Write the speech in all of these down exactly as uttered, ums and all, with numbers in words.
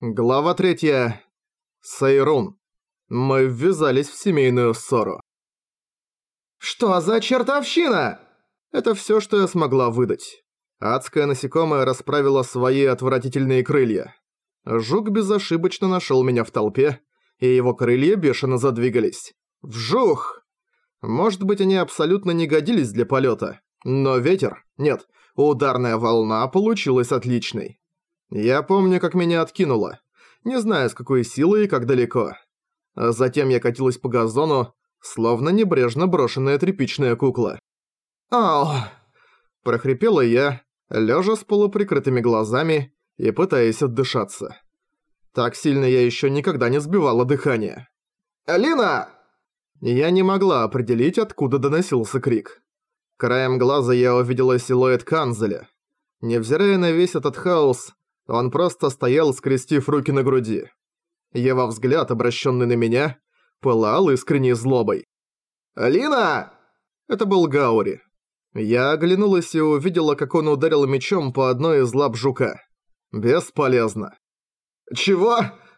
Глава третья. Сейрун. Мы ввязались в семейную ссору. «Что за чертовщина?» Это всё, что я смогла выдать. Адское насекомое расправило свои отвратительные крылья. Жук безошибочно нашёл меня в толпе, и его крылья бешено задвигались. Вжух! Может быть, они абсолютно не годились для полёта, но ветер, нет, ударная волна получилась отличной. Я помню, как меня откинуло. Не знаю, с какой силой и как далеко. А затем я катилась по газону, словно небрежно брошенная тряпичная кукла. «Ау!» – прохрипела я, лежа с полуприкрытыми глазами и пытаясь отдышаться. Так сильно я еще никогда не сбивала дыхание. «Алина!» Я не могла определить, откуда доносился крик. Краем глаза я увидела силуэт Канзеля. Невзирая на весь этот хаос, он просто стоял, скрестив руки на груди. Его взгляд, обращенный на меня, пылал искренней злобой. «Алина!» Это был Гаури. Я оглянулась и увидела, как он ударил мечом по одной из лап жука. Бесполезно. «Чего?»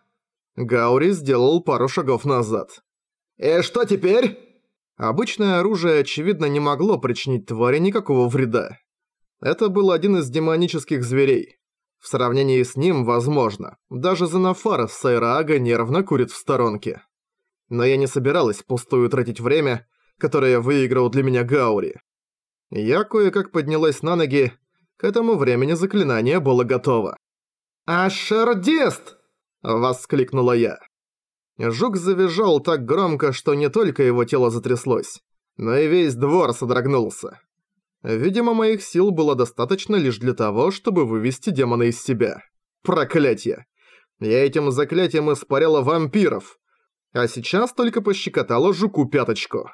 Гаури сделал пару шагов назад. «И что теперь?» Обычное оружие, очевидно, не могло причинить твари никакого вреда. Это был один из демонических зверей. В сравнении с ним, возможно, даже Зенофар с Сайраага нервно курит в сторонке. Но я не собиралась впустую тратить время, которое выиграл для меня Гаури. Я кое-как поднялась на ноги, к этому времени заклинание было готово. «Ашердист!» – воскликнула я. Жук завизжал так громко, что не только его тело затряслось, но и весь двор содрогнулся. Видимо, моих сил было достаточно лишь для того, чтобы вывести демона из себя. Проклятье! Я этим заклятием испаряла вампиров, а сейчас только пощекотала жуку пяточку.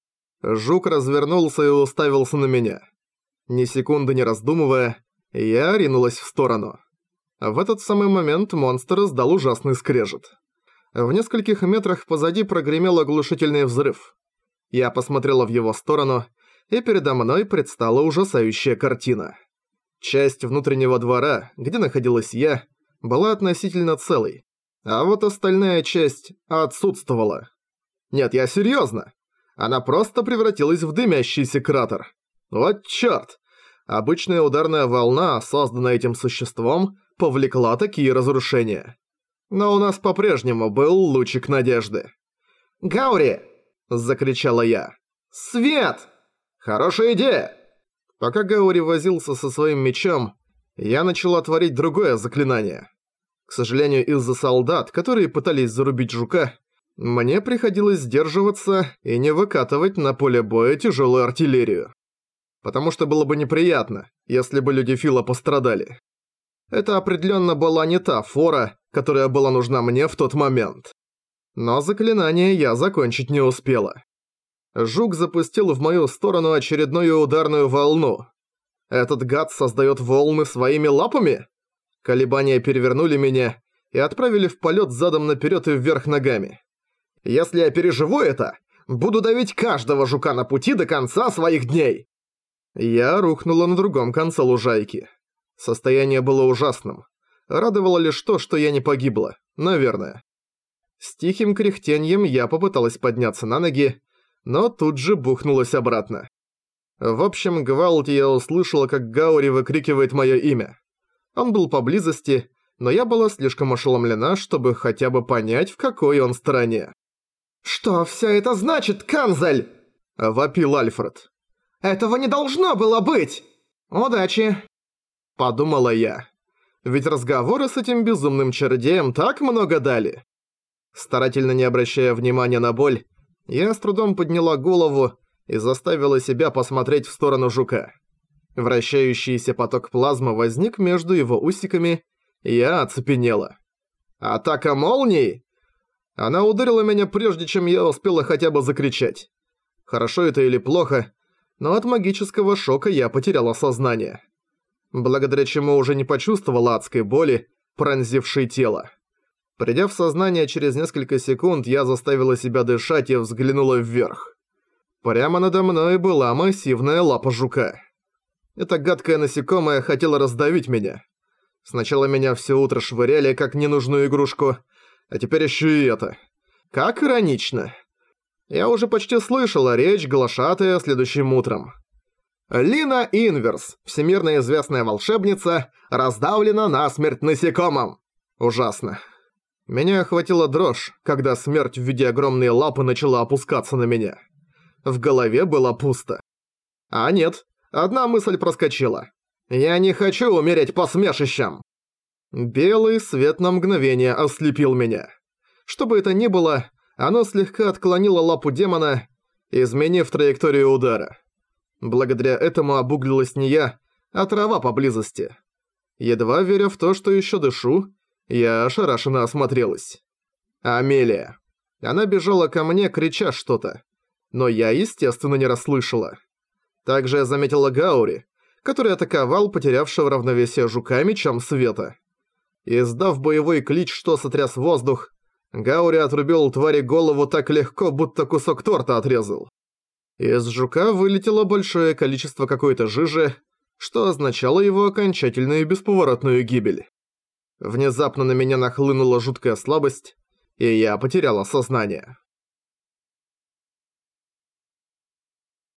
Жук развернулся и уставился на меня. Ни секунды не раздумывая, я ринулась в сторону. В этот самый момент монстр издал ужасный скрежет. В нескольких метрах позади прогремел оглушительный взрыв. Я посмотрела в его сторону, и передо мной предстала ужасающая картина. Часть внутреннего двора, где находилась я, была относительно целой, а вот остальная часть отсутствовала. Нет, я серьезно. Она просто превратилась в дымящийся кратер. Вот чёрт! Обычная ударная волна, созданная этим существом, повлекла такие разрушения. Но у нас по-прежнему был лучик надежды. «Гаури!» – закричала я. «Свет!» «Хорошая идея!» Пока Гаури возился со своим мечом, я начала творить другое заклинание. К сожалению, из-за солдат, которые пытались зарубить жука, мне приходилось сдерживаться и не выкатывать на поле боя тяжелую артиллерию. Потому что было бы неприятно, если бы люди Фила пострадали. Это определенно была не та фора, которая была нужна мне в тот момент. Но заклинание я закончить не успела. Жук запустил в мою сторону очередную ударную волну. Этот гад создает волны своими лапами? Колебания перевернули меня и отправили в полет задом наперед и вверх ногами. Если я переживу это, буду давить каждого жука на пути до конца своих дней. Я рухнула на другом конце лужайки. Состояние было ужасным. Радовало лишь то, что я не погибла, наверное. С тихим кряхтеньем я попыталась подняться на ноги, но тут же бухнулась обратно. В общем гвалте я услышала, как Гаури выкрикивает мое имя. Он был поблизости, но я была слишком ошеломлена, чтобы хотя бы понять, в какой он стороне. «Что все это значит, Канзель?» – вопил Альфред. «Этого не должно было быть!» «Удачи!» – подумала я. Ведь разговоры с этим безумным чародеем так много дали. Старательно не обращая внимания на боль, я с трудом подняла голову и заставила себя посмотреть в сторону жука. Вращающийся поток плазмы возник между его усиками, и я оцепенела. «Атака молний!» Она ударила меня прежде, чем я успела хотя бы закричать. Хорошо это или плохо, но от магического шока я потеряла сознание. Благодаря чему уже не почувствовала адской боли, пронзившей тело. Придя в сознание через несколько секунд, я заставила себя дышать и взглянула вверх. Прямо надо мной была массивная лапа жука. Эта гадкая насекомое хотела раздавить меня. Сначала меня все утро швыряли как ненужную игрушку, а теперь еще и это. Как иронично. Я уже почти слышала речь глашатая следующим утром. Лина Инверс, всемирно известная волшебница, раздавлена насмерть насекомым. Ужасно. Меня охватила дрожь, когда смерть в виде огромной лапы начала опускаться на меня. В голове было пусто. А нет, одна мысль проскочила. Я не хочу умереть посмешищем. Белый свет на мгновение ослепил меня. Что бы это ни было, оно слегка отклонило лапу демона, изменив траекторию удара. Благодаря этому обуглилась не я, а трава поблизости. Едва веря в то, что еще дышу, я ошарашенно осмотрелась. Амелия. Она бежала ко мне, крича что-то. Но я, естественно, не расслышала. Также я заметила Гаури, который атаковал потерявшего равновесие жука мечом света. Издав боевой клич, что сотряс воздух, Гаури отрубил твари голову так легко, будто кусок торта отрезал. Из жука вылетело большое количество какой-то жижи, что означало его окончательную и бесповоротную гибель. Внезапно на меня нахлынула жуткая слабость, и я потеряла сознание.